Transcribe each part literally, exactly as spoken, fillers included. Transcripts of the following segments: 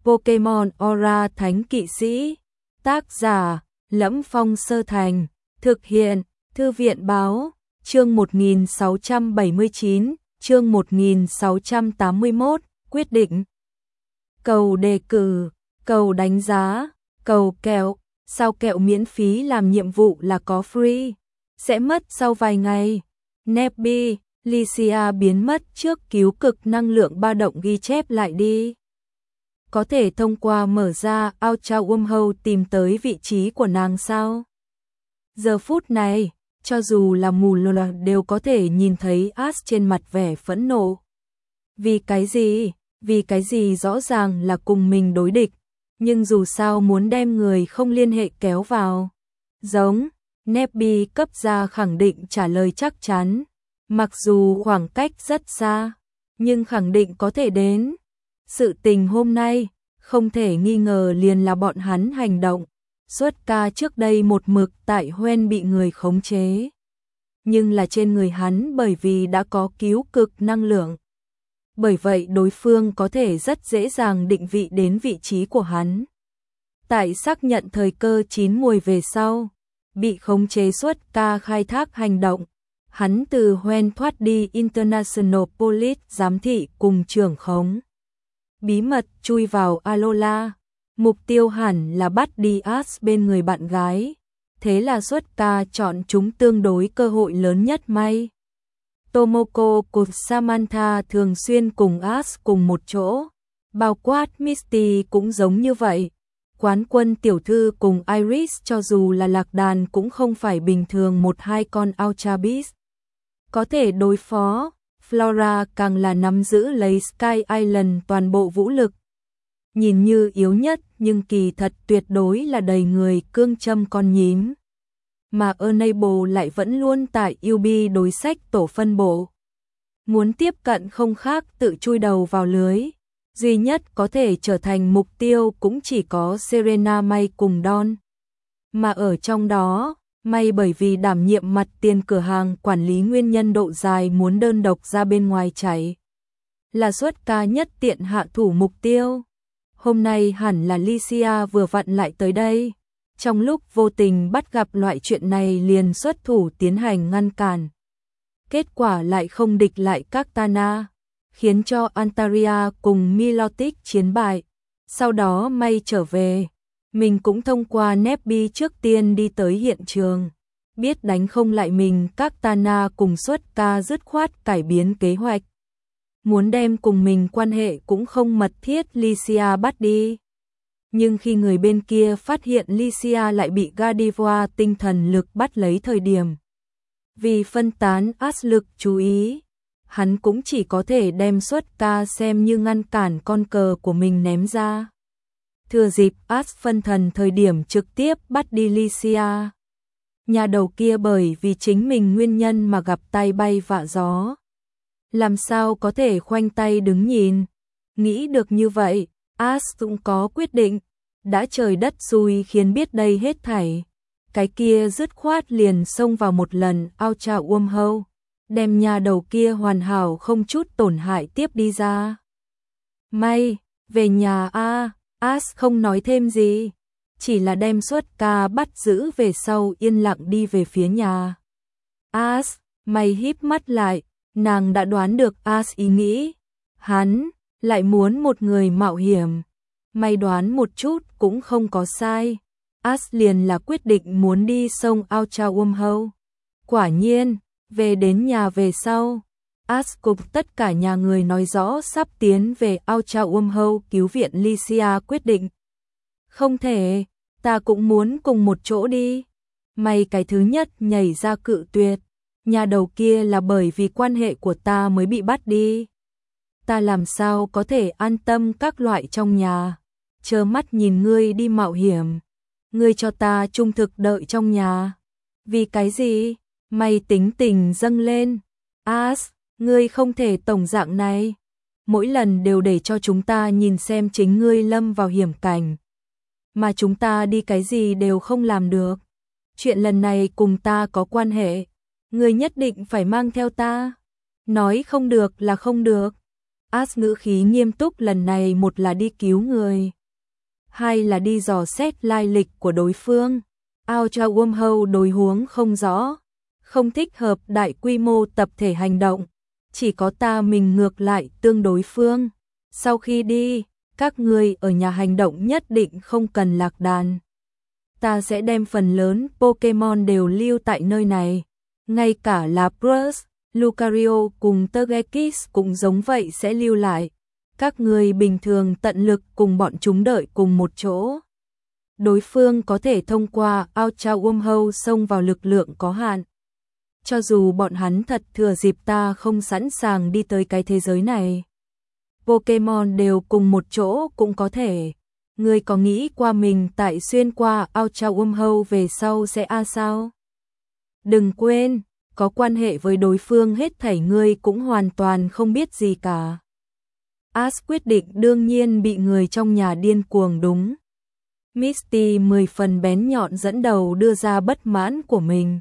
Pokemon Aura Thánh Kỵ Sĩ. Tác giả: Lẫm Phong Sơ Thành. Thực hiện: Thư viện báo. Chương một nghìn sáu trăm bảy mươi chín, chương một nghìn sáu trăm tám mươi mốt, quyết định. Cầu đề cử, cầu đánh giá, cầu kẹo. Sao kẹo miễn phí làm nhiệm vụ là có free? Sẽ mất sau vài ngày. Nebby, Licia biến mất trước cứu cực năng lượng ba động ghi chép lại đi. Có thể thông qua mở ra Ultra Wormhole tìm tới vị trí của nàng sao? Giờ phút này, cho dù là mù lòa đều có thể nhìn thấy Ash trên mặt vẻ phẫn nộ. Vì cái gì? Vì cái gì rõ ràng là cùng mình đối địch, nhưng dù sao muốn đem người không liên hệ kéo vào. Giống, Nebby cấp ra khẳng định trả lời chắc chắn. Mặc dù khoảng cách rất xa, nhưng khẳng định có thể đến. Sự tình hôm nay, không thể nghi ngờ liền là bọn hắn hành động. Suốt ca trước đây một mực tại Hoenn bị người khống chế. Nhưng là trên người hắn bởi vì đã có cứu cực năng lượng. Bởi vậy đối phương có thể rất dễ dàng định vị đến vị trí của hắn. Tại xác nhận thời cơ chín muồi về sau, bị khống chế suốt ca khai thác hành động. Hắn từ Hoenn thoát đi International Police giám thị cùng trưởng khống. Bí mật chui vào Alola. Mục tiêu hẳn là bắt đi Ash bên người bạn gái. Thế là suốt ca chọn chúng tương đối cơ hội lớn nhất may. Tomoko cùng Samantha thường xuyên cùng Ash cùng một chỗ. Bao quát Misty cũng giống như vậy. Quán quân tiểu thư cùng Iris cho dù là lạc đàn cũng không phải bình thường một hai con Ultra Beast có thể đối phó. Flora càng là nắm giữ lấy Sky Island toàn bộ vũ lực. Nhìn như yếu nhất nhưng kỳ thật tuyệt đối là đầy người cương châm con nhím. Mà Enable lại vẫn luôn tại u bê đối sách tổ phân bộ. Muốn tiếp cận không khác tự chui đầu vào lưới. Duy nhất có thể trở thành mục tiêu cũng chỉ có Serena May cùng Dawn. Mà ở trong đó, May bởi vì đảm nhiệm mặt tiền cửa hàng quản lý nguyên nhân độ dài muốn đơn độc ra bên ngoài chạy. Là suốt ca nhất tiện hạ thủ mục tiêu. Hôm nay hẳn là Licia vừa vặn lại tới đây. Trong lúc vô tình bắt gặp loại chuyện này liền xuất thủ tiến hành ngăn cản. Kết quả lại không địch lại các Tana, khiến cho Antaria cùng Milotic chiến bại. Sau đó May trở về. Mình cũng thông qua Nebby trước tiên đi tới hiện trường. Biết đánh không lại mình, các Tana cùng suốt ca dứt khoát cải biến kế hoạch. Muốn đem cùng mình quan hệ cũng không mật thiết Licia bắt đi. Nhưng khi người bên kia phát hiện Licia lại bị Gardevoir tinh thần lực bắt lấy thời điểm. Vì phân tán áp lực chú ý, hắn cũng chỉ có thể đem suốt ca xem như ngăn cản con cờ của mình ném ra. Thừa dịp Ash phân thần thời điểm trực tiếp bắt đi Licia. Nhà đầu kia bởi vì chính mình nguyên nhân mà gặp tay bay vạ gió. Làm sao có thể khoanh tay đứng nhìn. Nghĩ được như vậy, Ash cũng có quyết định. Đã trời đất xui khiến biết đây hết thảy. Cái kia dứt khoát liền xông vào một lần Ultra Wormhole. Đem nhà đầu kia hoàn hảo không chút tổn hại tiếp đi ra. May, về nhà a. Ash không nói thêm gì, chỉ là đem suốt ca bắt giữ về sau yên lặng đi về phía nhà. Ash, mày híp mắt lại, nàng đã đoán được Ash ý nghĩ. Hắn lại muốn một người mạo hiểm. Mày đoán một chút cũng không có sai. Ash liền là quyết định muốn đi sông Ultra Wormhole. Quả nhiên, về đến nhà về sau, Ash cùng tất cả nhà người nói rõ sắp tiến về Ultra Wormhole cứu viện Licia quyết định. Không thể, ta cũng muốn cùng một chỗ đi. Mày cái thứ nhất nhảy ra cự tuyệt. Nhà đầu kia là bởi vì quan hệ của ta mới bị bắt đi. Ta làm sao có thể an tâm các loại trong nhà. Chớ mắt nhìn ngươi đi mạo hiểm. Ngươi cho ta trung thực đợi trong nhà. Vì cái gì? Mày tính tình dâng lên. Ash, ngươi không thể tổng dạng này. Mỗi lần đều để cho chúng ta nhìn xem chính ngươi lâm vào hiểm cảnh. Mà chúng ta đi cái gì đều không làm được. Chuyện lần này cùng ta có quan hệ. Ngươi nhất định phải mang theo ta. Nói không được là không được. As ngữ khí nghiêm túc, lần này một là đi cứu người, hai là đi dò xét lai lịch của đối phương. Ultra Wormhole đối huống không rõ, không thích hợp đại quy mô tập thể hành động, chỉ có ta mình ngược lại tương đối phương. Sau khi đi, các người ở nhà hành động nhất định không cần lạc đàn. Ta sẽ đem phần lớn Pokémon đều lưu tại nơi này, ngay cả Lapras, Lucario cùng Togekiss cũng giống vậy sẽ lưu lại. Các người bình thường tận lực cùng bọn chúng đợi cùng một chỗ. Đối phương có thể thông qua Ultra Wormhole xông vào, lực lượng có hạn. Cho dù bọn hắn thật thừa dịp ta không sẵn sàng đi tới cái thế giới này, Pokémon đều cùng một chỗ cũng có thể. Ngươi có nghĩ qua mình tại xuyên qua Ultra Wormhole về sau sẽ a sao? Đừng quên, có quan hệ với đối phương hết thảy ngươi cũng hoàn toàn không biết gì cả. Ash quyết định đương nhiên bị người trong nhà điên cuồng đúng. Misty mười phần bén nhọn dẫn đầu đưa ra bất mãn của mình.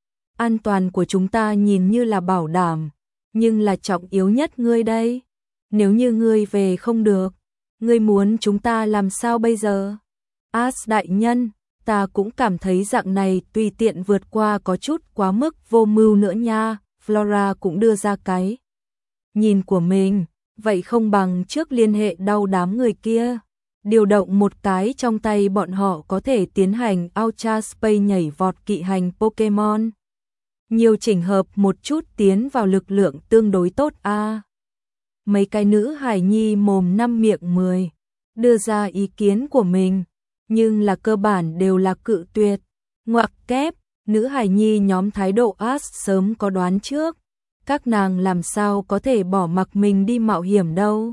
An toàn của chúng ta nhìn như là bảo đảm, nhưng là trọng yếu nhất ngươi đây. Nếu như ngươi về không được, ngươi muốn chúng ta làm sao bây giờ? Ash đại nhân, ta cũng cảm thấy dạng này tùy tiện vượt qua có chút quá mức vô mưu nữa nha. Flora cũng đưa ra cái nhìn của mình, vậy không bằng trước liên hệ đau đám người kia. Điều động một cái trong tay bọn họ có thể tiến hành Ultra Space nhảy vọt kỵ hành Pokémon. Nhiều chỉnh hợp một chút tiến vào lực lượng tương đối tốt a. À. Mấy cái nữ hài nhi mồm năm miệng mười, đưa ra ý kiến của mình, nhưng là cơ bản đều là cự tuyệt. Ngoặc kép, nữ hài nhi nhóm thái độ Ash sớm có đoán trước. Các nàng làm sao có thể bỏ mặc mình đi mạo hiểm đâu.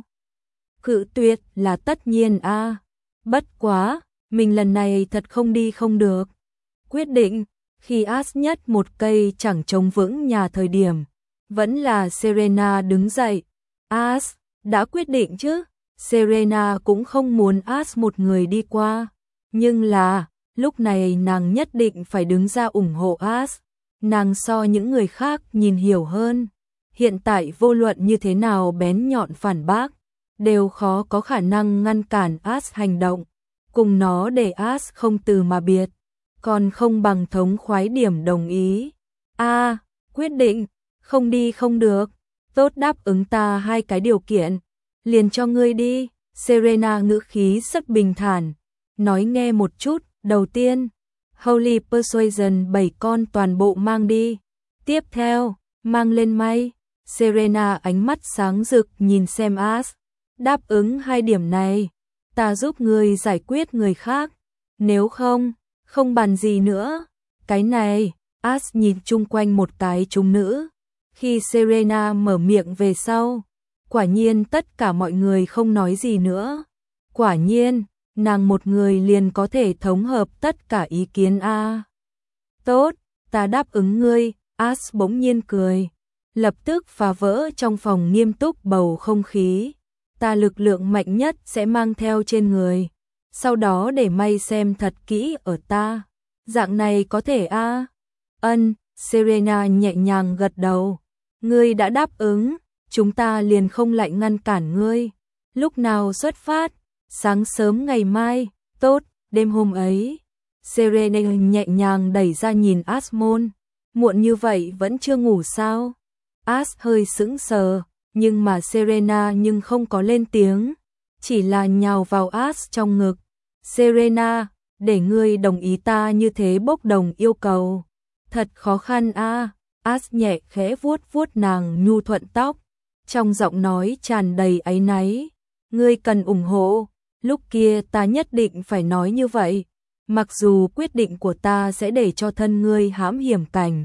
Cự tuyệt là tất nhiên a. À. Bất quá, mình lần này thật không đi không được. Quyết định, khi Ash nhất một cây chẳng chống vững nhà thời điểm, vẫn là Serena đứng dậy. Ash, đã quyết định chứ? Serena cũng không muốn Ash một người đi qua, nhưng là, lúc này nàng nhất định phải đứng ra ủng hộ Ash. Nàng so những người khác nhìn hiểu hơn. Hiện tại vô luận như thế nào bén nhọn phản bác, đều khó có khả năng ngăn cản Ash hành động. Cùng nó để Ash không từ mà biệt, còn không bằng thống khoái điểm đồng ý. A, à, quyết định, không đi không được. Tốt, đáp ứng ta hai cái điều kiện, liền cho ngươi đi. Serena ngữ khí rất bình thản, nói nghe một chút. Đầu tiên, Holy Persuasion bảy con toàn bộ mang đi. Tiếp theo, mang lên may. Serena ánh mắt sáng rực nhìn xem Ash. Đáp ứng hai điểm này, ta giúp ngươi giải quyết người khác. Nếu không, không bàn gì nữa. Cái này, Ash nhìn chung quanh một cái chúng nữ. Khi Serena mở miệng về sau, quả nhiên tất cả mọi người không nói gì nữa. Quả nhiên, nàng một người liền có thể thống hợp tất cả ý kiến a. À. Tốt, ta đáp ứng ngươi. Ash bỗng nhiên cười, lập tức phá vỡ trong phòng nghiêm túc bầu không khí. Ta lực lượng mạnh nhất sẽ mang theo trên người, sau đó để may xem thật kỹ ở ta. Dạng này có thể a? À? Ân, Serena nhẹ nhàng gật đầu. Ngươi đã đáp ứng, chúng ta liền không lại ngăn cản ngươi. Lúc nào xuất phát? Sáng sớm ngày mai. Tốt, đêm hôm ấy. Serena nhẹ nhàng đẩy ra nhìn Ash môn. Muộn như vậy vẫn chưa ngủ sao? Ash hơi sững sờ, nhưng mà Serena nhưng không có lên tiếng, chỉ là nhào vào Ash trong ngực. Serena, để ngươi đồng ý ta như thế bốc đồng yêu cầu. Thật khó khăn a. À. Ash nhẹ khẽ vuốt vuốt nàng nhu thuận tóc, trong giọng nói tràn đầy áy náy. Ngươi cần ủng hộ, lúc kia ta nhất định phải nói như vậy, mặc dù quyết định của ta sẽ để cho thân ngươi hãm hiểm cảnh.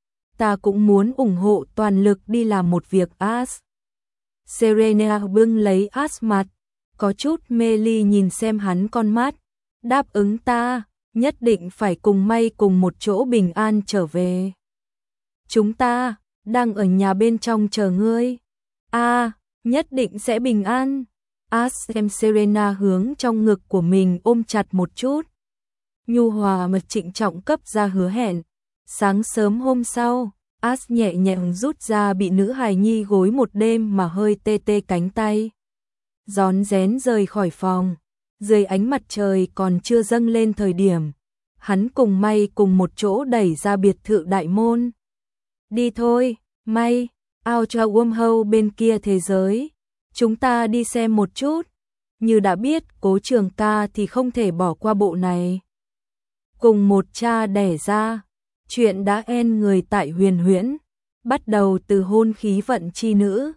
Ta cũng muốn ủng hộ toàn lực đi làm một việc. Ash. Serena bưng lấy Ash mặt, có chút mê ly nhìn xem hắn con mắt. Đáp ứng ta, nhất định phải cùng may cùng một chỗ bình an trở về. Chúng ta đang ở nhà bên trong chờ ngươi. A, à, nhất định sẽ bình an. Ash xem Serena hướng trong ngực của mình ôm chặt một chút, nhu hòa mà trịnh trọng cấp ra hứa hẹn. Sáng sớm hôm sau, As nhẹ nhàng rút ra bị nữ hài nhi gối một đêm mà hơi tê tê cánh tay. Rón rén rời khỏi phòng, dưới ánh mặt trời còn chưa dâng lên thời điểm. Hắn cùng May cùng một chỗ đẩy ra biệt thự đại môn. Đi thôi, May, out cho wormhole bên kia thế giới. Chúng ta đi xem một chút. Như đã biết Cố Trường Ca thì không thể bỏ qua bộ này. Cùng một cha đẻ ra, chuyện đã en người tại Huyền Huyễn, bắt đầu từ hôn khí vận chi nữ.